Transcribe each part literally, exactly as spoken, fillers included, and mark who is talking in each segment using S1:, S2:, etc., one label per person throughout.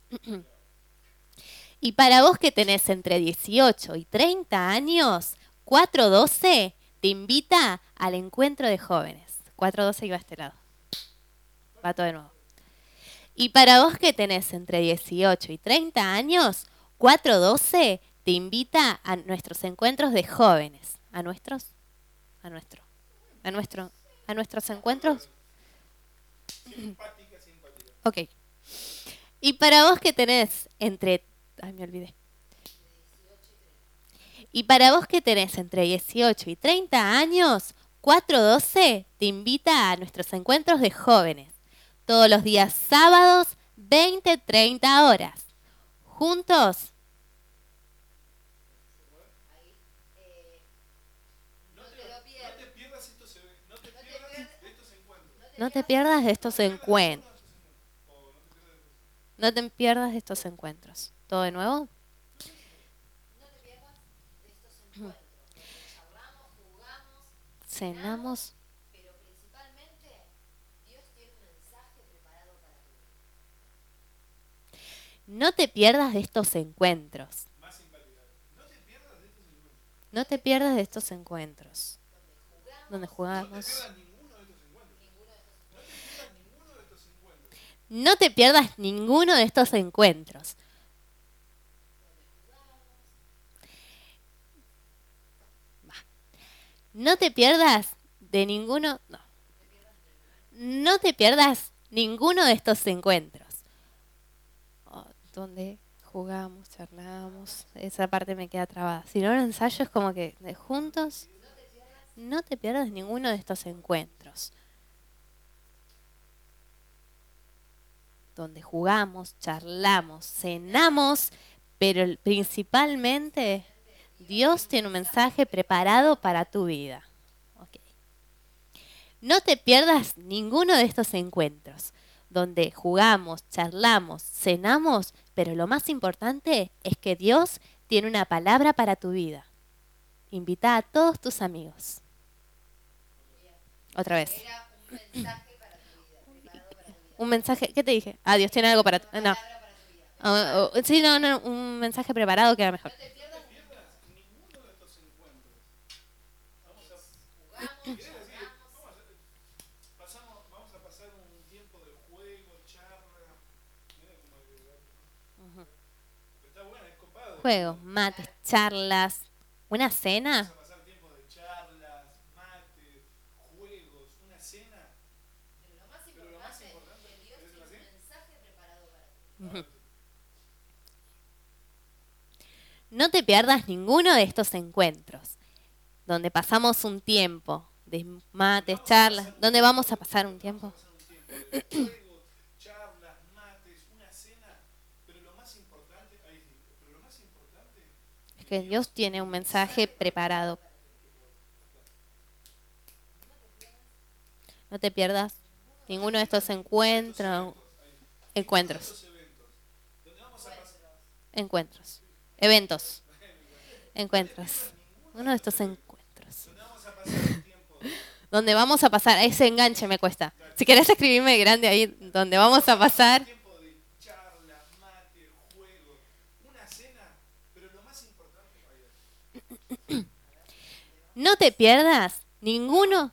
S1: Y para vos que tenés entre dieciocho y treinta años, cuatro doce te invita al encuentro de jóvenes. cuatro doce iba a este lado. Va todo de nuevo. Y para vos que tenés entre dieciocho y treinta años, cuatro doce te invita a nuestros encuentros de jóvenes. ¿A nuestros? A nuestro. A nuestro. ¿A nuestros encuentros?
S2: Simpática, simpática.
S1: Ok. Y para vos que tenés entre... Ay, me olvidé. Y para vos que tenés entre dieciocho y treinta años, cuatro doce te invita a nuestros encuentros de jóvenes. Todos los días sábados, veinte treinta horas. Juntos.
S2: No te, no te pierdas estos, no te pierdas de estos encuentros.
S1: No te pierdas de estos encuentros. No te pierdas de estos encuentros. ¿Todo de nuevo? Cenamos.
S3: Pero principalmente Dios tiene un mensaje preparado para ti.
S1: No te pierdas de estos encuentros.
S2: Más simpatía. No te pierdas de estos encuentros.
S1: No te pierdas de estos encuentros. Donde jugamos.
S2: No te pierdas ninguno de estos encuentros.
S1: No te pierdas ninguno de estos encuentros. No te pierdas de ninguno. No. No te pierdas ninguno de estos encuentros. Oh, donde jugamos, charlamos. Esa parte me queda trabada. Si no, el ensayo es como que de juntos. No te pierdas ninguno de estos encuentros. Donde jugamos, charlamos, cenamos, pero principalmente Dios tiene un mensaje preparado para tu vida. Okay. No te pierdas ninguno de estos encuentros, donde jugamos, charlamos, cenamos, pero lo más importante es que Dios tiene una palabra para tu vida. Invita a todos tus amigos. Otra vez.
S3: Era un mensaje para tu vida, preparado para tu vida.
S1: Un mensaje, ¿qué te dije? Ah, Dios tiene algo para tu vida. No.
S3: Palabra para tu vida.
S1: Oh, oh, sí, no, no, un mensaje preparado queda mejor.
S2: No te pierdas ninguno de estos encuentros. Vamos a,
S3: Jugamos,
S2: ¿querés decir?
S3: charlamos.
S2: Vamos a, pasamos, vamos a pasar un tiempo de juego, charla. Mira cómo uh-huh. Está bueno, es copado.
S1: Juegos, mates, charlas, una cena.
S2: Vamos a pasar tiempo de charlas, mates, juegos, una cena.
S3: Pero lo más
S2: Pero lo más
S3: importante
S2: importante
S3: es que Dios tiene un mensaje preparado para ti.
S1: Uh-huh. No te pierdas ninguno de estos encuentros, donde pasamos un tiempo de mates, charlas, donde vamos a pasar un tiempo.
S2: Juegos, charlas, mates, una cena, pero lo más importante, ahí sí, pero lo más importante
S1: es que Dios tiene un mensaje preparado. No te pierdas ninguno de estos encuentros. Encuentros. Encuentros. Eventos. Encuentros. Uno de estos encuentros. Donde vamos a pasar, ese enganche me cuesta. Si querés escribirme grande ahí, donde vamos a pasar. No te pierdas ninguno.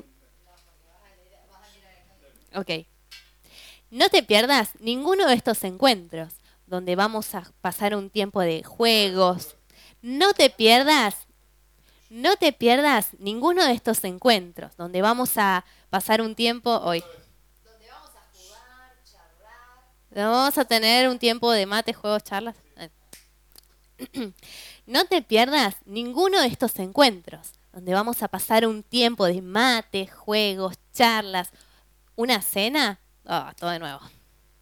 S1: Ok. No te pierdas ninguno de estos encuentros, donde vamos a pasar un tiempo de juegos. No te pierdas, no te pierdas ninguno de estos encuentros, donde vamos a pasar un tiempo hoy.
S3: Donde vamos a jugar, charlar.
S1: Vamos a tener un tiempo de mate, juegos, charlas. No te pierdas ninguno de estos encuentros, donde vamos a pasar un tiempo de mate, juegos, charlas, una cena. Oh, todo de nuevo.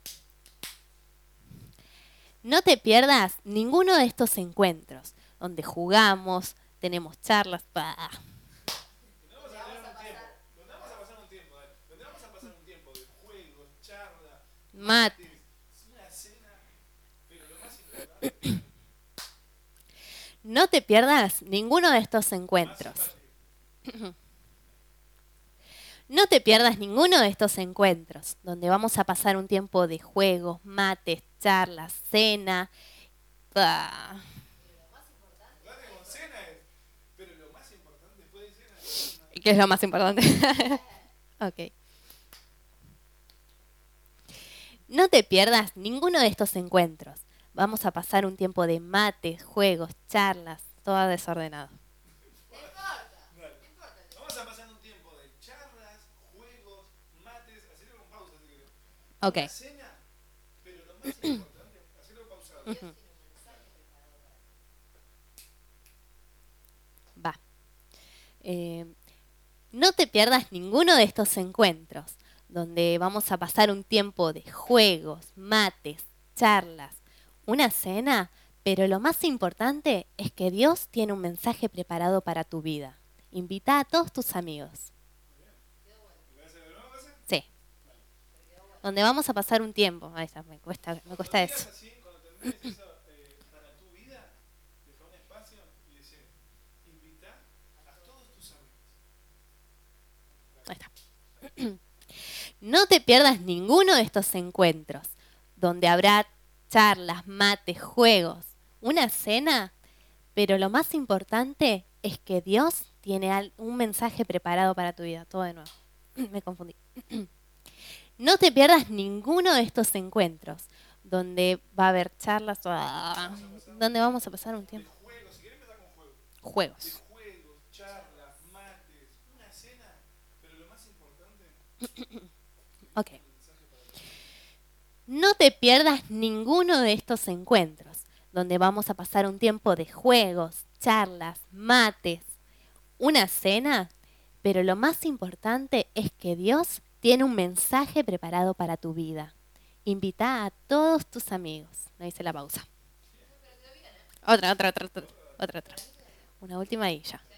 S1: No te pierdas ninguno de estos encuentros, donde jugamos, tenemos charlas. Bah.
S2: Donde vamos a pasar un tiempo, donde vamos a pasar un tiempo, donde vamos a pasar un tiempo de juegos, charlas,
S1: Mate.
S2: mates, una cena, pero lo más importante.
S1: No te pierdas ninguno de estos encuentros. No te pierdas ninguno de estos encuentros, donde vamos a pasar un tiempo de juegos, mates, charlas, cena. Ah,
S2: Dale con cena es. Pero lo más importante después de cena es una-
S1: ¿qué es lo más importante? Ok. No te pierdas ninguno de estos encuentros. Vamos a pasar un tiempo de mates, juegos, charlas, todo desordenado.
S3: No importa,
S2: Dale.
S3: no importa.
S2: Vamos a pasar un tiempo de charlas, juegos, mates, hacerlo con pausa si querés.
S1: Ok.
S2: Una cena, pero lo más importante, hacerlo pausado.
S3: Dios tiene un mensaje preparado para ti.
S1: Va. Eh, no te pierdas ninguno de estos encuentros, donde vamos a pasar un tiempo de juegos, mates, charlas, una cena, pero lo más importante es que Dios tiene un mensaje preparado para tu vida. Invita a todos tus amigos.
S2: ¿Y vas a hacer de nuevo, José?
S1: Sí. Donde vamos a pasar un tiempo. Ahí está, me cuesta, me cuesta
S2: Cuando
S1: eso.
S2: digas así, cuando termines eso eh, para tu vida, deja un espacio y dice, invita a todos tus amigos.
S1: Ahí está. No te pierdas ninguno de estos encuentros, donde habrá charlas, mates, juegos, una cena, pero lo más importante es que Dios tiene al- un mensaje preparado para tu vida. Todo de nuevo. Me confundí. No te pierdas ninguno de estos encuentros, donde va a haber charlas, ah, donde vamos a pasar un
S2: De
S1: tiempo.
S2: juegos, si querés empezar con juegos. De
S1: Juegos.
S2: juegos, charlas, mates, una cena, pero lo más importante,
S1: Ok. No te pierdas ninguno de estos encuentros, donde vamos a pasar un tiempo de juegos, charlas, mates, una cena, pero lo más importante es que Dios tiene un mensaje preparado para tu vida. Invita a todos tus amigos. No hice la pausa. Otra, otra, otra, otra, otra, otra. Una última y ya.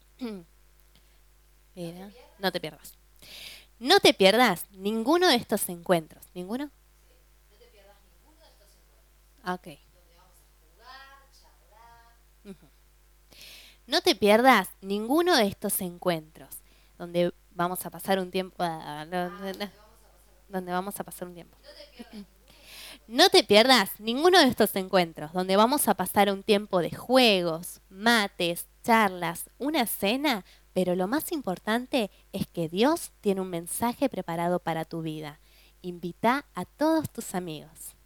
S1: Mira, no te pierdas. No te pierdas ninguno de estos encuentros. ¿Ninguno?
S3: No te pierdas ninguno de estos encuentros,
S1: Ah, ok.
S3: donde vamos a jugar, charlar.
S1: Ujú. No te pierdas ninguno de estos encuentros, donde vamos a pasar un tiempo. ah, no, no, no, donde vamos a pasar un tiempo.
S3: No te pierdas ninguno.
S1: No te pierdas ninguno de estos encuentros, donde vamos a pasar un tiempo de juegos, mates, charlas, una cena, pero lo más importante es que Dios tiene un mensaje preparado para tu vida. Invita a todos tus amigos.